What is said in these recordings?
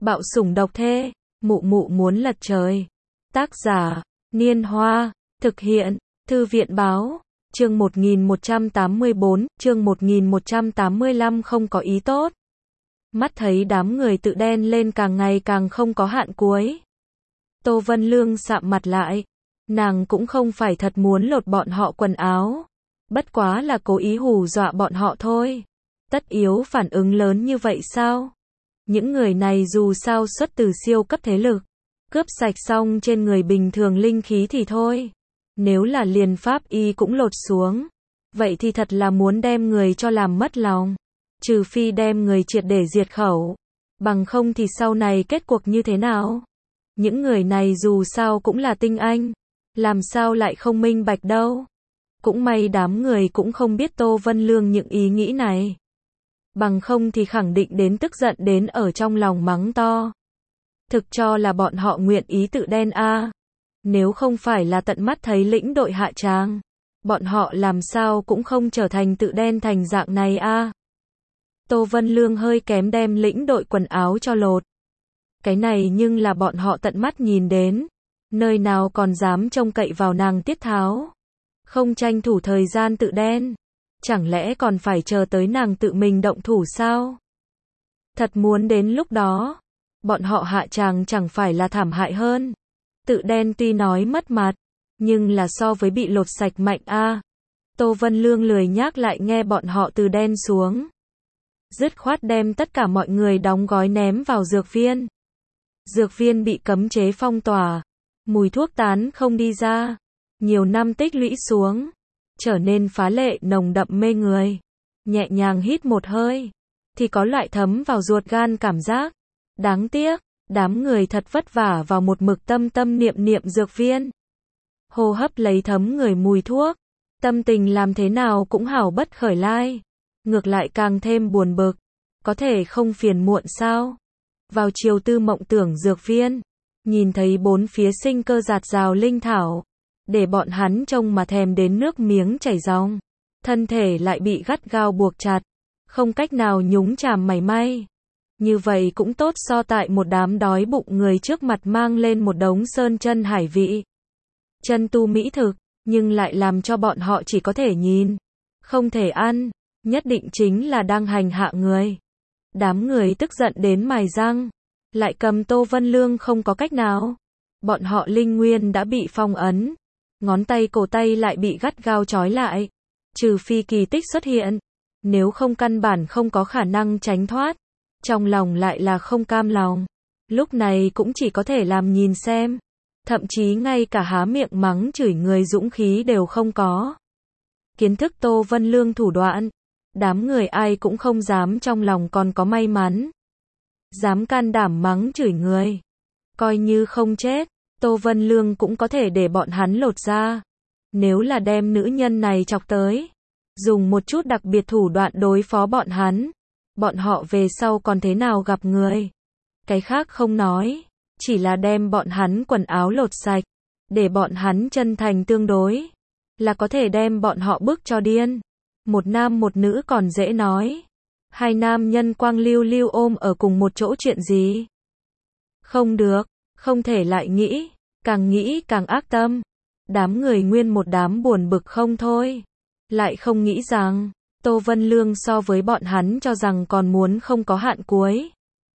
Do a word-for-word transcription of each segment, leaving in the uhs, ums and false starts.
Bạo sủng độc thê, mụ mụ muốn lật trời. Tác giả, Niên Hoa, thực hiện, Thư viện báo, chương một nghìn một trăm tám mươi bốn, chương một nghìn một trăm tám mươi lăm không có ý tốt. Mắt thấy đám người tự đen lên càng ngày càng không có hạn cuối. Tô Vân Lương sạm mặt lại, nàng cũng không phải thật muốn lột bọn họ quần áo, bất quá là cố ý hù dọa bọn họ thôi. Tất yếu phản ứng lớn như vậy sao? Những người này dù sao xuất từ siêu cấp thế lực, cướp sạch xong trên người bình thường linh khí thì thôi. Nếu là liền pháp y cũng lột xuống, vậy thì thật là muốn đem người cho làm mất lòng. Trừ phi đem người triệt để diệt khẩu, bằng không thì sau này kết cuộc như thế nào? Những người này dù sao cũng là tinh anh, làm sao lại không minh bạch đâu. Cũng may đám người cũng không biết Tô Vân Lương những ý nghĩ này. Bằng không thì khẳng định đến tức giận đến ở trong lòng mắng to. Thực cho là bọn họ nguyện ý tự đen a à. Nếu không phải là tận mắt thấy lĩnh đội hạ tràng, bọn họ làm sao cũng không trở thành tự đen thành dạng này a à. Tô Vân Lương hơi kém đem lĩnh đội quần áo cho lột. Cái này nhưng là bọn họ tận mắt nhìn đến, nơi nào còn dám trông cậy vào nàng tiết tháo. Không tranh thủ thời gian tự đen, chẳng lẽ còn phải chờ tới nàng tự mình động thủ sao? Thật muốn đến lúc đó, bọn họ hạ tràng chẳng phải là thảm hại hơn. Tự đen tuy nói mất mặt, nhưng là so với bị lột sạch mạnh a à. Tô Vân Lương lười nhác lại nghe bọn họ từ đen xuống. Dứt khoát đem tất cả mọi người đóng gói ném vào dược viên. Dược viên bị cấm chế phong tỏa, mùi thuốc tán không đi ra. Nhiều năm tích lũy xuống, trở nên phá lệ nồng đậm mê người. Nhẹ nhàng hít một hơi, thì có loại thấm vào ruột gan cảm giác. Đáng tiếc, đám người thật vất vả vào một mực tâm tâm niệm niệm dược viên. Hô hấp lấy thấm người mùi thuốc, tâm tình làm thế nào cũng hảo bất khởi lai. Ngược lại càng thêm buồn bực, có thể không phiền muộn sao? Vào chiều tư mộng tưởng dược viên, nhìn thấy bốn phía sinh cơ giạt rào linh thảo, để bọn hắn trông mà thèm đến nước miếng chảy ròng. Thân thể lại bị gắt gao buộc chặt, không cách nào nhúng chàm mảy may. Như vậy cũng tốt so tại một đám đói bụng người trước mặt mang lên một đống sơn chân hải vị. Chân tu mỹ thực, nhưng lại làm cho bọn họ chỉ có thể nhìn, không thể ăn, nhất định chính là đang hành hạ người. Đám người tức giận đến mài răng, lại cầm Tô Vân Lương không có cách nào. Bọn họ linh nguyên đã bị phong ấn, ngón tay cổ tay lại bị gắt gao trói lại. Trừ phi kỳ tích xuất hiện, nếu không căn bản không có khả năng tránh thoát. Trong lòng lại là không cam lòng, lúc này cũng chỉ có thể làm nhìn xem. Thậm chí ngay cả há miệng mắng chửi người dũng khí đều không có. Kiến thức Tô Vân Lương thủ đoạn, đám người ai cũng không dám trong lòng còn có may mắn. Dám can đảm mắng chửi người. Coi như không chết, Tô Vân Lương cũng có thể để bọn hắn lột ra. Nếu là đem nữ nhân này chọc tới, dùng một chút đặc biệt thủ đoạn đối phó bọn hắn, bọn họ về sau còn thế nào gặp người. Cái khác không nói, chỉ là đem bọn hắn quần áo lột sạch, để bọn hắn chân thành tương đối, là có thể đem bọn họ bức cho điên. Một nam một nữ còn dễ nói, hai nam nhân quang lưu lưu ôm ở cùng một chỗ chuyện gì? Không được, không thể lại nghĩ, càng nghĩ càng ác tâm. Đám người nguyên một đám buồn bực không thôi. Lại không nghĩ rằng, Tô Vân Lương so với bọn hắn cho rằng còn muốn không có hạn cuối.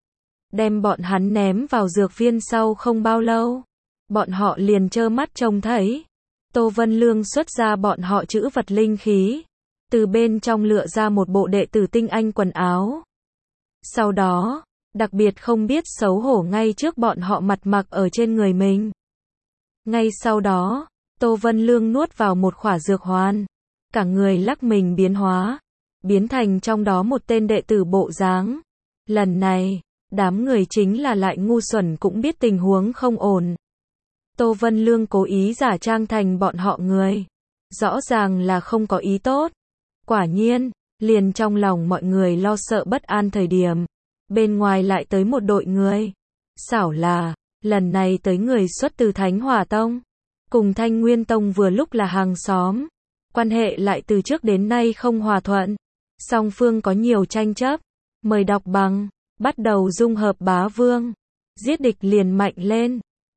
Đem bọn hắn ném vào dược viên sau không bao lâu, bọn họ liền trơ mắt trông thấy Tô Vân Lương xuất ra bọn họ trữ vật linh khí, từ bên trong lựa ra một bộ đệ tử tinh anh quần áo. Sau đó, đặc biệt không biết xấu hổ ngay trước bọn họ mặt mặc ở trên người mình. Ngay sau đó, Tô Vân Lương nuốt vào một khỏa dược hoàn, cả người lắc mình biến hóa, biến thành trong đó một tên đệ tử bộ dáng. Lần này, đám người chính là lại ngu xuẩn cũng biết tình huống không ổn. Tô Vân Lương cố ý giả trang thành bọn họ người, rõ ràng là không có ý tốt. Quả nhiên, liền trong lòng mọi người lo sợ bất an thời điểm, bên ngoài lại tới một đội người. Xảo là, lần này tới người xuất từ Thánh Hỏa Tông, cùng Thanh Nguyên Tông vừa lúc là hàng xóm, quan hệ lại từ trước đến nay không hòa thuận, song phương có nhiều tranh chấp. Mời đọc bằng bắt đầu dung hợp bá vương. Giết địch liền mạnh lên.